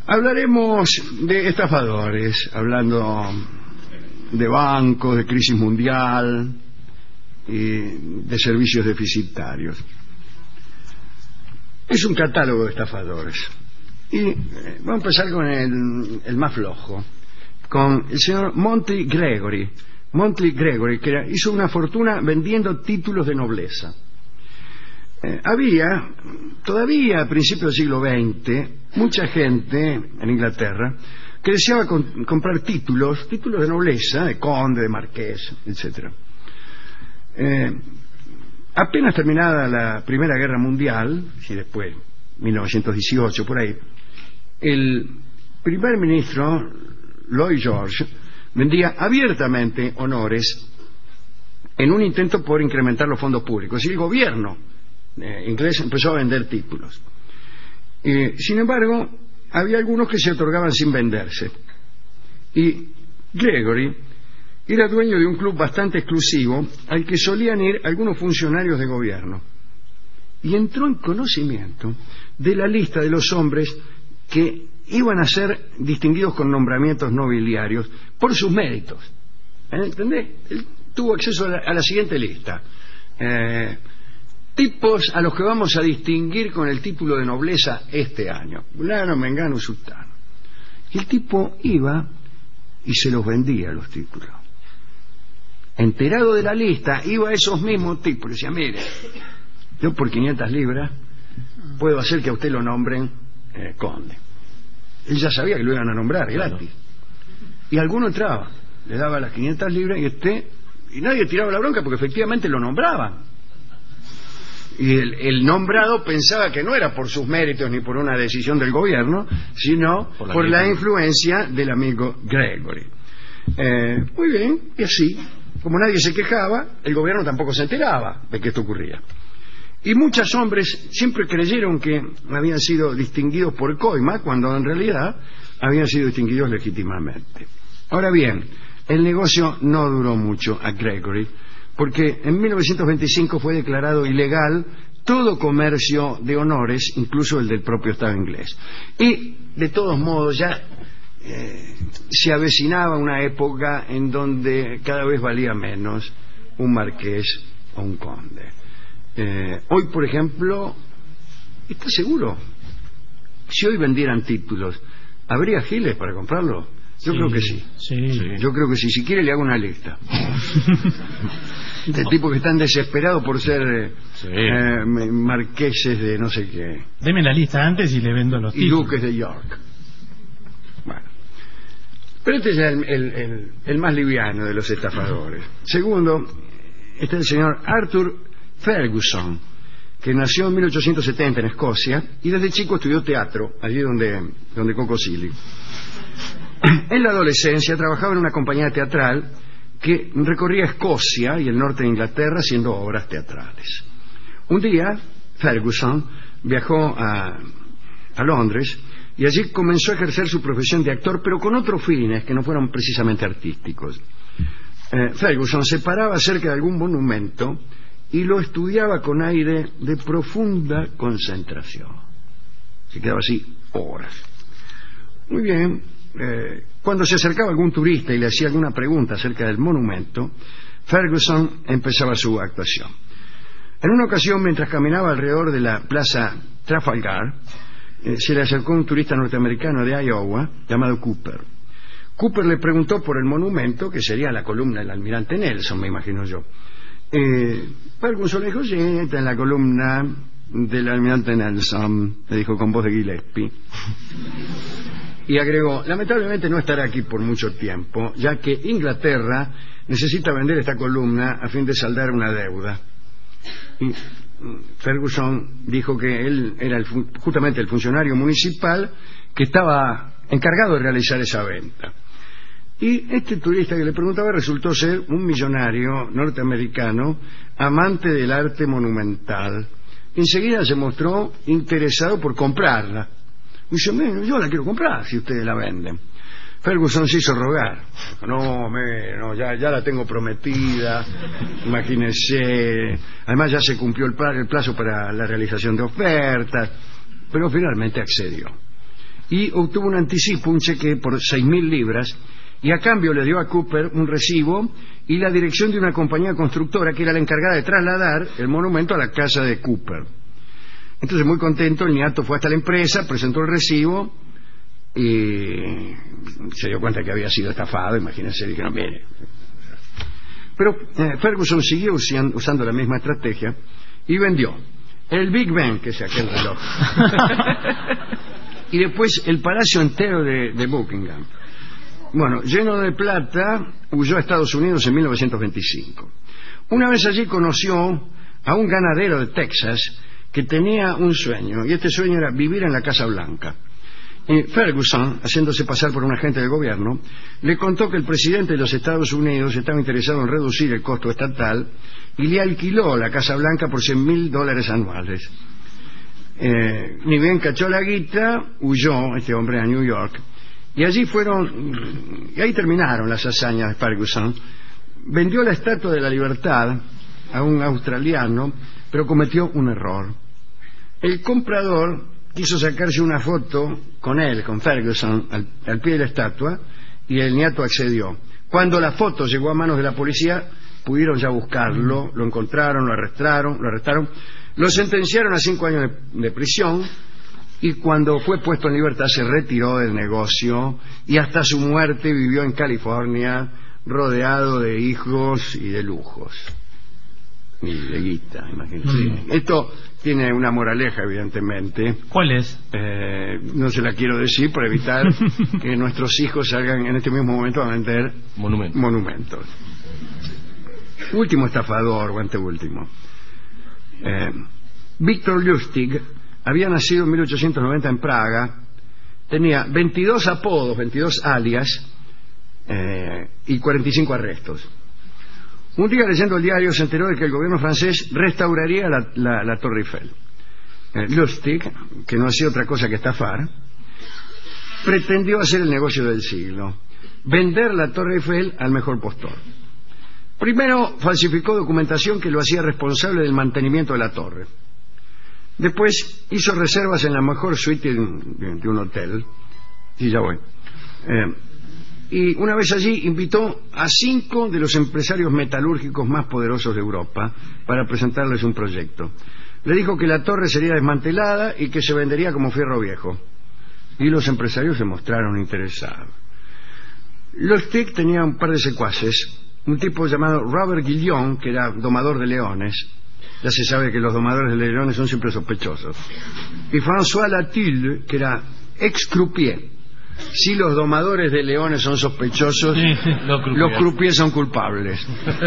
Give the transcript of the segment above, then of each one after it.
Hablaremos de estafadores, hablando de bancos, de crisis mundial y de servicios deficitarios. Es un catálogo de estafadores. Y vamos a empezar con el más flojo, con el señor Monty Gregory. Monty Gregory, que hizo una fortuna vendiendo títulos de nobleza. Había, todavía a principios del siglo XX, mucha gente en Inglaterra que deseaba comprar títulos de nobleza, de conde, de marqués, etc. Apenas terminada la Primera Guerra Mundial, y después, 1918, por ahí, el primer ministro, Lloyd George, vendía abiertamente honores en un intento por incrementar los fondos públicos. Y el gobierno inglés empezó a vender títulos. Sin embargo, había algunos que se otorgaban sin venderse. Y Gregory era dueño de un club bastante exclusivo al que solían ir algunos funcionarios de gobierno. Y entró en conocimiento de la lista de los hombres que iban a ser distinguidos con nombramientos nobiliarios por sus méritos. ¿Entendés? Él tuvo acceso a la siguiente lista. Tipos a los que vamos a distinguir con el título de nobleza este año. Fulano, mengano, sultano. Y el tipo iba y se los vendía los títulos. Enterado de la lista, iba a esos mismos tipos y decía: mire, yo por 500 libras puedo hacer que a usted lo nombren conde. Él ya sabía que lo iban a nombrar gratis. Y alguno entraba, le daba las 500 libras y nadie tiraba la bronca porque efectivamente lo nombraban. Y el nombrado pensaba que no era por sus méritos ni por una decisión del gobierno, sino por la influencia del amigo Gregory. Muy bien, y así, como nadie se quejaba, el gobierno tampoco se enteraba de que esto ocurría. Y muchos hombres siempre creyeron que habían sido distinguidos por coima, cuando en realidad habían sido distinguidos legítimamente. Ahora bien, el negocio no duró mucho a Gregory, porque en 1925 fue declarado ilegal todo comercio de honores, incluso el del propio Estado inglés. Y, de todos modos, ya se avecinaba una época en donde cada vez valía menos un marqués o un conde. Hoy, por ejemplo, ¿está seguro? Si hoy vendieran títulos, ¿habría giles para comprarlo? Yo creo que sí. Yo creo que sí. Si quiere le hago una lista de tipos que están desesperados por ser marqueses de no sé qué. Deme la lista antes y le vendo los títulos. Y duques de York. Bueno, pero este es el más liviano de los estafadores. Segundo, está el señor Arthur Ferguson, que nació en 1870 en Escocia y desde chico estudió teatro, allí donde Coco Silly. En la adolescencia trabajaba en una compañía teatral que recorría Escocia y el norte de Inglaterra haciendo obras teatrales. Un día, Ferguson viajó a Londres y allí comenzó a ejercer su profesión de actor, pero con otros fines que no fueron precisamente artísticos. Ferguson se paraba cerca de algún monumento y lo estudiaba con aire de profunda concentración. Se quedaba así horas. Muy bien. Cuando se acercaba algún turista y le hacía alguna pregunta acerca del monumento, Ferguson empezaba su actuación. En una ocasión, mientras caminaba alrededor de la plaza Trafalgar, se le acercó un turista norteamericano de Iowa llamado Cooper. Cooper le preguntó por el monumento, que sería la columna del almirante Nelson, me imagino yo. Ferguson le dijo: sí, está en la columna del almirante Nelson, le dijo con voz de Gillespie. Y agregó: lamentablemente no estará aquí por mucho tiempo, ya que Inglaterra necesita vender esta columna a fin de saldar una deuda. Y Ferguson dijo que él era justamente el funcionario municipal que estaba encargado de realizar esa venta. Y este turista que le preguntaba resultó ser un millonario norteamericano, amante del arte monumental. Enseguida se mostró interesado por comprarla. Y dice: yo la quiero comprar si ustedes la venden. Ferguson se hizo rogar. No, ya la tengo prometida, imagínense. Además ya se cumplió el plazo para la realización de ofertas. Pero finalmente accedió. y obtuvo un anticipo, un cheque por 6.000 libras, y a cambio le dio a Cooper un recibo y la dirección de una compañía constructora que era la encargada de trasladar el monumento a la casa de Cooper. Entonces, muy contento, el niato fue hasta la empresa, presentó el recibo y se dio cuenta que había sido estafado. Imagínense, dijeron, mire. Pero Ferguson siguió usando la misma estrategia y vendió el Big Ben, que es aquel reloj, y después el palacio entero de Buckingham. Bueno, lleno de plata, huyó a Estados Unidos en 1925. Una vez allí conoció a un ganadero de Texas que tenía un sueño, y este sueño era vivir en la Casa Blanca. Ferguson, haciéndose pasar por un agente del gobierno, le contó que el presidente de los Estados Unidos estaba interesado en reducir el costo estatal y le alquiló la Casa Blanca por $100.000 anuales. Ni bien cachó la guita, huyó este hombre a New York, y ahí terminaron las hazañas de Ferguson. Vendió la Estatua de la Libertad a un australiano, pero cometió un error. El comprador quiso sacarse una foto con él, con Ferguson, al pie de la estatua, y el niato accedió. Cuando la foto llegó a manos de la policía, pudieron ya buscarlo, lo encontraron, lo arrestaron, lo sentenciaron a 5 años de prisión, y cuando fue puesto en libertad se retiró del negocio y hasta su muerte vivió en California rodeado de hijos y de lujos y de guita, imagínense. Esto tiene una moraleja, evidentemente. ¿Cuál es? No se la quiero decir para evitar que nuestros hijos salgan en este mismo momento a vender monumentos. Último estafador, o anteúltimo. Victor Lustig había nacido en 1890 en Praga, tenía 22 apodos, 22 alias, y 45 arrestos. Un día, leyendo el diario, se enteró de que el gobierno francés restauraría la Torre Eiffel. Lustig, que no hacía otra cosa que estafar, pretendió hacer el negocio del siglo: vender la Torre Eiffel al mejor postor. Primero falsificó documentación que lo hacía responsable del mantenimiento de la torre. Después hizo reservas en la mejor suite de un hotel. Sí, ya voy. Y una vez allí invitó a 5 de los empresarios metalúrgicos más poderosos de Europa para presentarles un proyecto. Le dijo que la torre sería desmantelada y que se vendería como fierro viejo. Y los empresarios se mostraron interesados. Lustig tenía un par de secuaces. Un tipo llamado Robert Guillon, que era domador de leones. Ya se sabe que los domadores de leones son siempre sospechosos. Y François Latille, que era ex-croupier. Si los domadores de leones son sospechosos, los croupiers son culpables.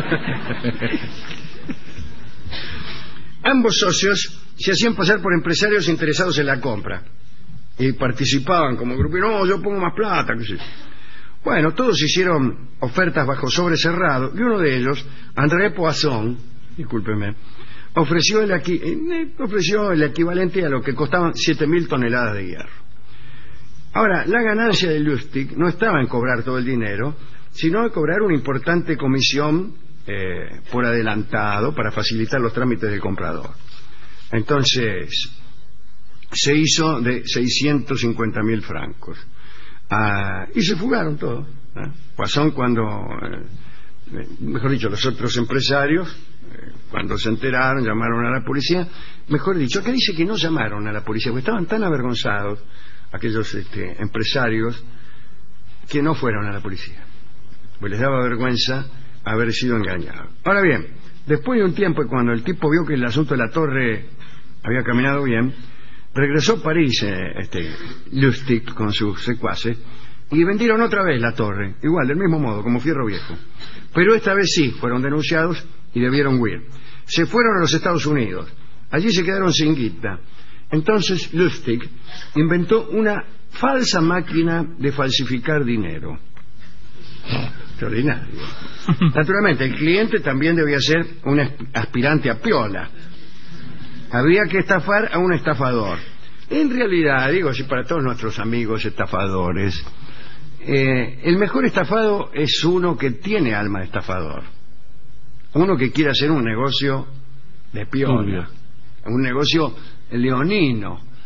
Ambos socios se hacían pasar por empresarios interesados en la compra y participaban como croupier. No, yo pongo más plata, qué sé yo. Bueno, todos hicieron ofertas bajo sobre cerrado, y uno de ellos, André Poisson, discúlpeme, ofreció el equivalente a lo que costaban 7.000 toneladas de hierro. Ahora, la ganancia de Lustig no estaba en cobrar todo el dinero, sino en cobrar una importante comisión por adelantado para facilitar los trámites del comprador. Entonces, se hizo de 650.000 francos. Y se fugaron todos. Poisson, mejor dicho, los otros empresarios, cuando se enteraron, llamaron a la policía. Mejor dicho, acá dice que no llamaron a la policía, porque estaban tan avergonzados aquellos empresarios que no fueron a la policía, pues les daba vergüenza haber sido engañados. Ahora bien, después de un tiempo, cuando el tipo vio que el asunto de la torre había caminado bien, regresó a París Lustig con sus secuaces y vendieron otra vez la torre, igual, del mismo modo, como fierro viejo. Pero esta vez sí, fueron denunciados y debieron huir. Se fueron a los Estados Unidos. Allí se quedaron sin guita. Entonces Lustig inventó una falsa máquina de falsificar dinero. Extraordinario. Naturalmente, el cliente también debía ser un aspirante a piola. Había que estafar a un estafador. En realidad, digo así para todos nuestros amigos estafadores, el mejor estafado es uno que tiene alma de estafador. Uno que quiere hacer un negocio de piola, un negocio leonino,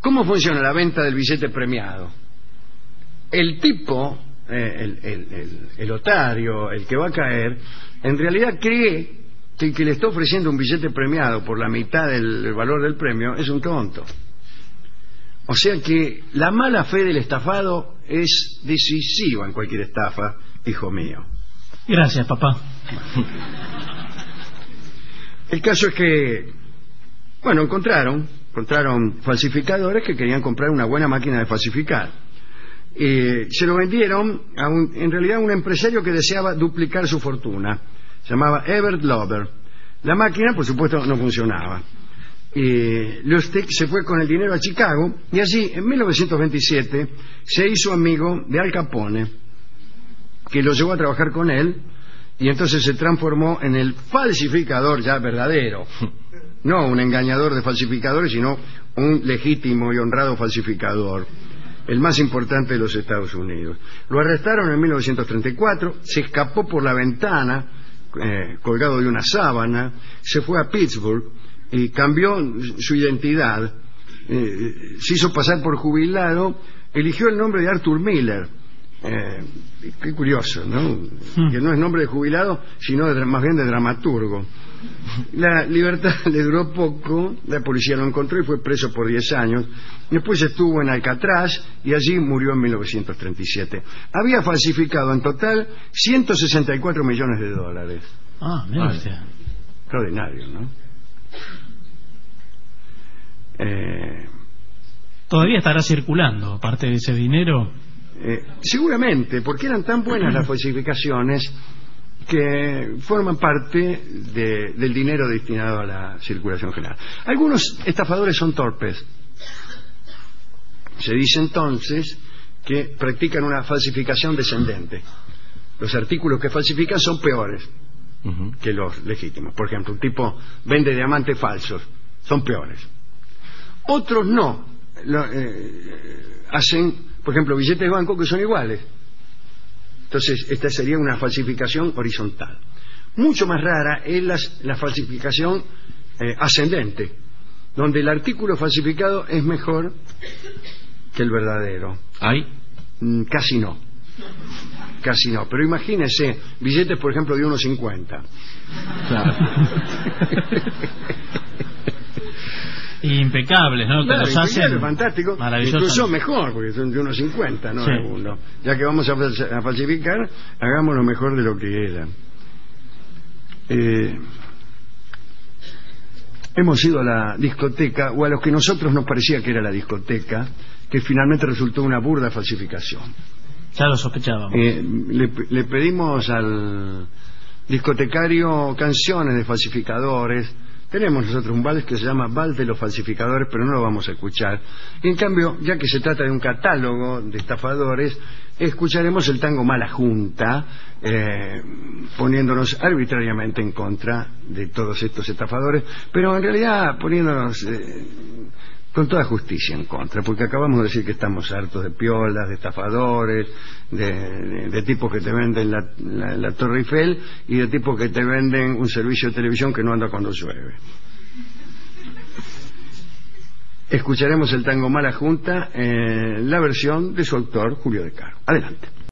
¿Cómo funciona la venta del billete premiado? El tipo, el otario, el que va a caer, en realidad cree que el que le está ofreciendo un billete premiado por la mitad del valor del premio es un tonto. O sea que la mala fe del estafado es decisiva en cualquier estafa, hijo mío. Gracias, papá. El caso es que, bueno, encontraron falsificadores que querían comprar una buena máquina de falsificar. Se lo vendieron en realidad a un empresario que deseaba duplicar su fortuna. Se llamaba Evert Lover. La máquina, por supuesto, no funcionaba. Lustig se fue con el dinero a Chicago y allí, en 1927, se hizo amigo de Al Capone, que lo llevó a trabajar con él, y entonces se transformó en el falsificador ya verdadero. No un engañador de falsificadores, sino un legítimo y honrado falsificador, el más importante de los Estados Unidos. Lo arrestaron en 1934, se escapó por la ventana, colgado de una sábana, se fue a Pittsburgh y cambió su identidad, se hizo pasar por jubilado, eligió el nombre de Arthur Miller. Qué curioso, ¿no? Que no es nombre de jubilado, sino más bien de dramaturgo. La libertad le duró poco, la policía lo encontró y fue preso por 10 años. Después estuvo en Alcatraz y allí murió en 1937. Había falsificado en total 164 millones de dólares. Ah, mira usted. Extraordinario, ¿no? Todavía estará circulando parte de ese dinero. Seguramente, porque eran tan buenas las falsificaciones que forman parte del dinero destinado a la circulación general. Algunos estafadores son torpes. Se dice entonces que practican una falsificación descendente. Los artículos que falsifican son peores que los legítimos. Por ejemplo, un tipo vende diamantes falsos, son peores. Otros no. Hacen, por ejemplo, billetes de banco que son iguales. Entonces, esta sería una falsificación horizontal. Mucho más rara es la falsificación ascendente, donde el artículo falsificado es mejor que el verdadero. ¿Hay? Casi no. Casi no. Pero imagínese billetes, por ejemplo, de 1.50. Claro. Impecables, ¿no? Claro, que los hacen fantástico, incluso mejor, porque son de 1.50, no sí. de uno. Ya que vamos a falsificar, hagamos lo mejor de lo que era. Hemos ido a la discoteca, o a lo que nosotros nos parecía que era la discoteca, que finalmente resultó una burda falsificación. Ya lo sospechábamos. Le pedimos al discotecario canciones de falsificadores. Tenemos nosotros un vals que se llama Vals de los Falsificadores, pero no lo vamos a escuchar. Y en cambio, ya que se trata de un catálogo de estafadores, escucharemos el tango Mala Junta, poniéndonos arbitrariamente en contra de todos estos estafadores, pero en realidad poniéndonos con toda justicia en contra, porque acabamos de decir que estamos hartos de piolas, de estafadores, de tipos que te venden la Torre Eiffel y de tipos que te venden un servicio de televisión que no anda cuando llueve. Escucharemos el tango Mala Junta, la versión de su autor, Julio De Caro. Adelante.